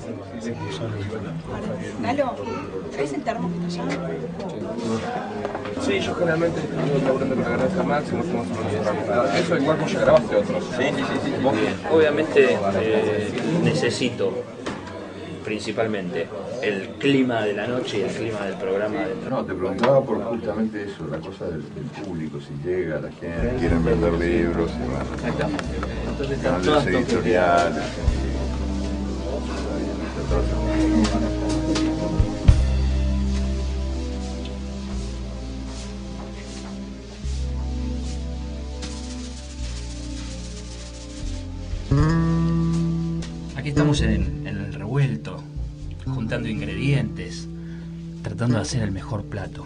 Galo, ¿traes el termo que está allá? Sí, yo generalmente estoy laburando con la granja Max y nos fuimos a la universidad. Eso igual vos ya grabaste otros. Sí. Obviamente necesito principalmente el clima de la noche y el clima del programa. No, te preguntaba por justamente eso, la cosa del público, si llega la gente, quieren vender libros y demás. Exactamente. Entonces están Canales todas editoriales. Aquí estamos en el revuelto, juntando ingredientes, tratando de hacer el mejor plato.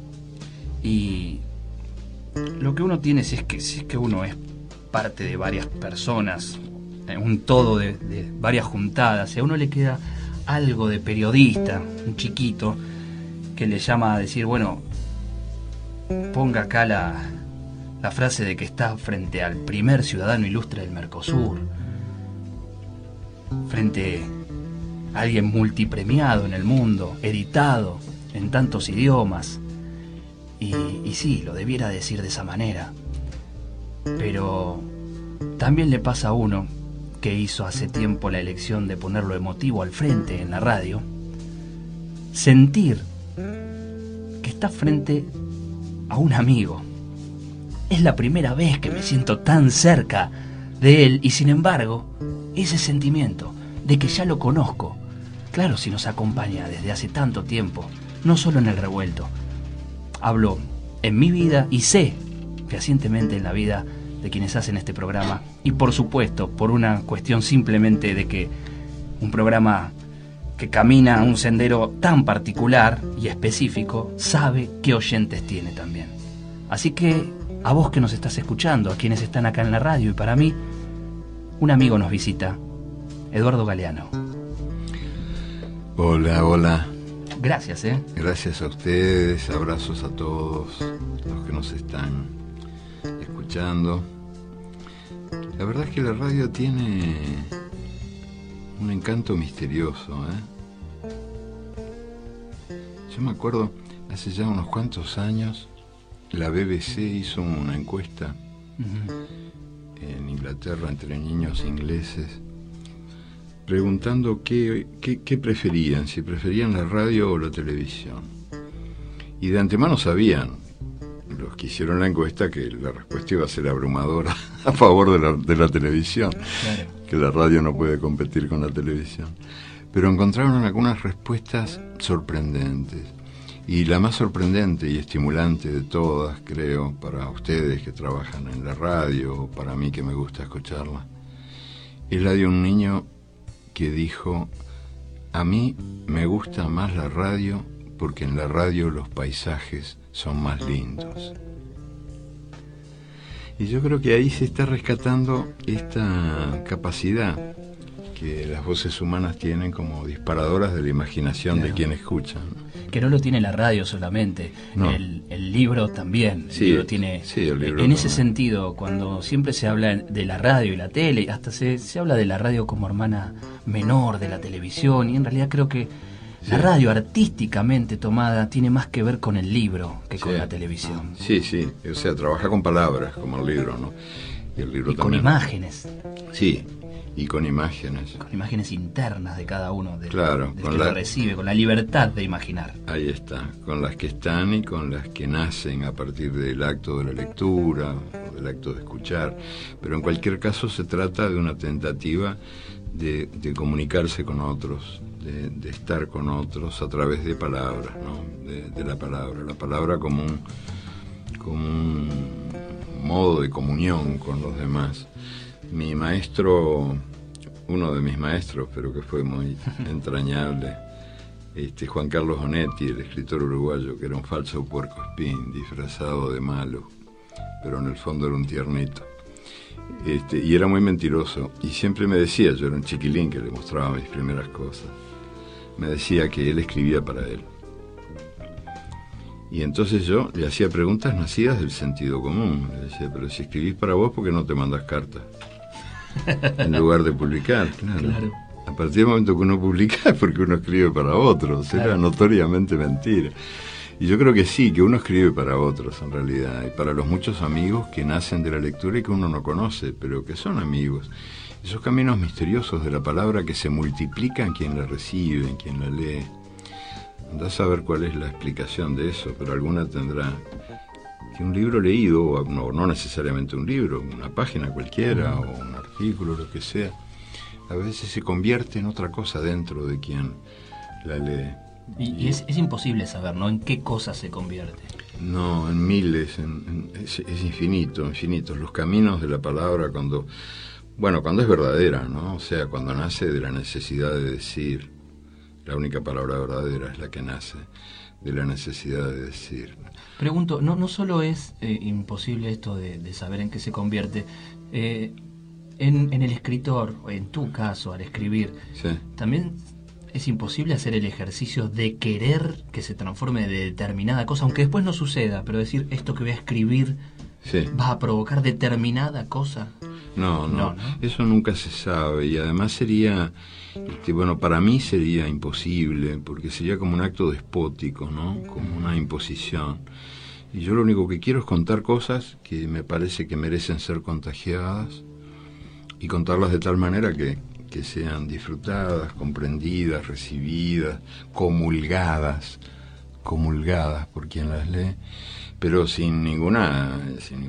Y lo que uno tiene, si es que uno es parte de varias personas, un todo de varias juntadas, y a uno le queda algo de periodista, un chiquito, que le llama a decir, bueno, ponga acá la frase de que está frente al primer ciudadano ilustre del Mercosur, frente a alguien multipremiado en el mundo, editado en tantos idiomas. Y sí, lo debiera decir de esa manera. Pero también le pasa a uno, que hizo hace tiempo la elección de poner lo emotivo al frente en la radio, sentir que está frente a un amigo. Es la primera vez que me siento tan cerca de él y sin embargo, ese sentimiento de que ya lo conozco, claro, si nos acompaña desde hace tanto tiempo, no solo en el revuelto, hablo en mi vida y sé fehacientemente en la vida de quienes hacen este programa y por supuesto por una cuestión simplemente de que un programa que camina un sendero tan particular y específico sabe qué oyentes tiene también. Así que a vos que nos estás escuchando, a quienes están acá en la radio y para mí, un amigo nos visita, Eduardo Galeano. Hola. Gracias, Gracias a ustedes, abrazos a todos los que nos están escuchando. La verdad es que la radio tiene un encanto misterioso, Yo me acuerdo, hace ya unos cuantos años, la BBC hizo una encuesta en Inglaterra entre niños ingleses, preguntando qué preferían, si preferían la radio o la televisión. Y de antemano sabían, los que hicieron la encuesta, que la respuesta iba a ser abrumadora a favor de la televisión, claro, que la radio no puede competir con la televisión. Pero encontraron algunas respuestas sorprendentes. Y la más sorprendente y estimulante de todas, creo, para ustedes que trabajan en la radio, o para mí que me gusta escucharla, es la de un niño que dijo: a mí me gusta más la radio porque en la radio los paisajes son más lindos. Y yo creo que ahí se está rescatando esta capacidad que las voces humanas tienen como disparadoras de la imaginación, claro, de quien escucha, ¿no? Que no lo tiene la radio solamente, no. El libro también. Sí, el libro tiene, sí, el libro en también. ese sentido, cuando siempre se habla de la radio y la tele, hasta se habla de la radio como hermana menor de la televisión, y en realidad creo que la radio artísticamente tomada tiene más que ver con el libro que con la televisión. Sí, o sea, trabaja con palabras como el libro, ¿no? Y el libro y también. Con imágenes. Sí, y con imágenes. Con imágenes internas de cada uno del claro, que lo recibe, con la libertad de imaginar. Ahí está, con las que están y con las que nacen a partir del acto de la lectura, o del acto de escuchar. Pero en cualquier caso se trata de una tentativa de comunicarse con otros, de estar con otros a través de palabras, ¿no? De la palabra como un modo de comunión con los demás. Mi maestro, uno de mis maestros, pero que fue muy entrañable, Juan Carlos Onetti, el escritor uruguayo, que era un falso puercoespín disfrazado de malo, pero en el fondo era un tiernito. Y era muy mentiroso, y siempre me decía, yo era un chiquilín que le mostraba mis primeras cosas, me decía que él escribía para él. Y entonces yo le hacía preguntas nacidas del sentido común. Le decía, pero si escribís para vos, ¿por qué no te mandas cartas? En lugar de publicar, claro. A partir del momento que uno publica es porque uno escribe para otros, era notoriamente mentira. Y yo creo que sí, que uno escribe para otros en realidad, y para los muchos amigos que nacen de la lectura y que uno no conoce, pero que son amigos. Esos caminos misteriosos de la palabra que se multiplican en quien la recibe, en quien la lee. Andá a saber cuál es la explicación de eso, pero alguna tendrá. Que un libro leído, o no necesariamente un libro, una página cualquiera, o un artículo, lo que sea, a veces se convierte en otra cosa dentro de quien la lee. Y es imposible saber, ¿no? En qué cosa se convierte. No, en miles, es infinito. Los caminos de la palabra cuando es verdadera, ¿no? O sea, cuando nace de la necesidad de decir. La única palabra verdadera es la que nace de la necesidad de decir. Pregunto, no solo es imposible esto de saber en qué se convierte, en el escritor, o en tu caso, al escribir, Sí. también es imposible hacer el ejercicio de querer que se transforme de determinada cosa, aunque después no suceda, pero decir, esto que voy a escribir Sí. va a provocar determinada cosa. No, eso nunca se sabe, y además sería, para mí sería imposible, porque sería como un acto despótico, ¿no? Como una imposición. Y yo lo único que quiero es contar cosas que me parece que merecen ser contagiadas, y contarlas de tal manera que sean disfrutadas, comprendidas, recibidas, comulgadas por quien las lee, pero sin ninguna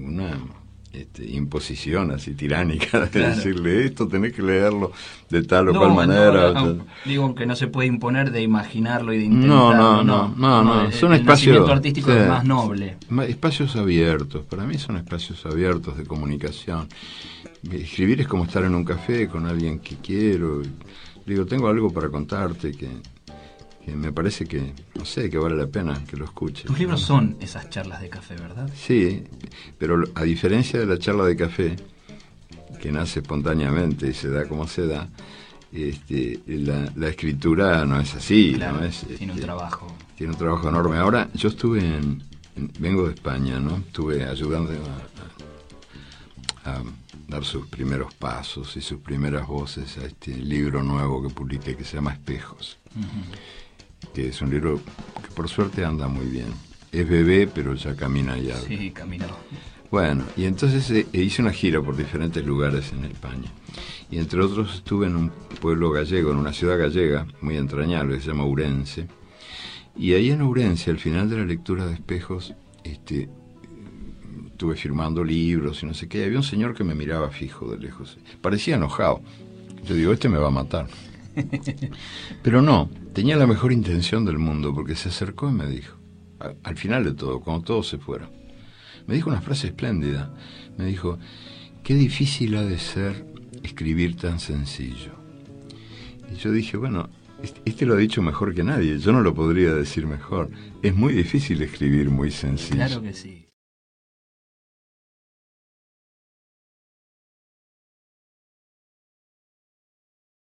imposición así tiránica de decirle esto tenés que leerlo de tal o cual manera. Digo que no se puede imponer de imaginarlo y de intentarlo. No. Son el espacios. nacimiento artístico es más noble. Espacios abiertos, para mí son espacios abiertos de comunicación. Escribir es como estar en un café con alguien que quiero. Digo, tengo algo para contarte que me parece que, no sé, que vale la pena que lo escuche. Tus libros son esas charlas de café, ¿verdad? Sí, pero a diferencia de la charla de café, que nace espontáneamente y se da como se da, la escritura no es así. Claro, ¿no? tiene un trabajo. Tiene un trabajo enorme. Ahora, yo estuve vengo de España, ¿no? Estuve ayudando a dar sus primeros pasos y sus primeras voces a este libro nuevo que publiqué que se llama Espejos. Que es un libro que por suerte anda muy bien. Es bebé, pero ya camina ya. Sí, caminó. Bueno, y entonces hice una gira por diferentes lugares en España. Y entre otros estuve en un pueblo gallego, en una ciudad gallega muy entrañable, que se llama Ourense. Y ahí en Ourense, al final de la lectura de Espejos, estuve firmando libros y no sé qué. Había un señor que me miraba fijo de lejos. Parecía enojado. Yo digo, me va a matar. Pero no, tenía la mejor intención del mundo, porque se acercó y me dijo, al final de todo, cuando todos se fueron, me dijo una frase espléndida. Me dijo, qué difícil ha de ser escribir tan sencillo. Y yo dije, bueno, lo ha dicho mejor que nadie, yo no lo podría decir mejor. Es muy difícil escribir muy sencillo. Claro que sí.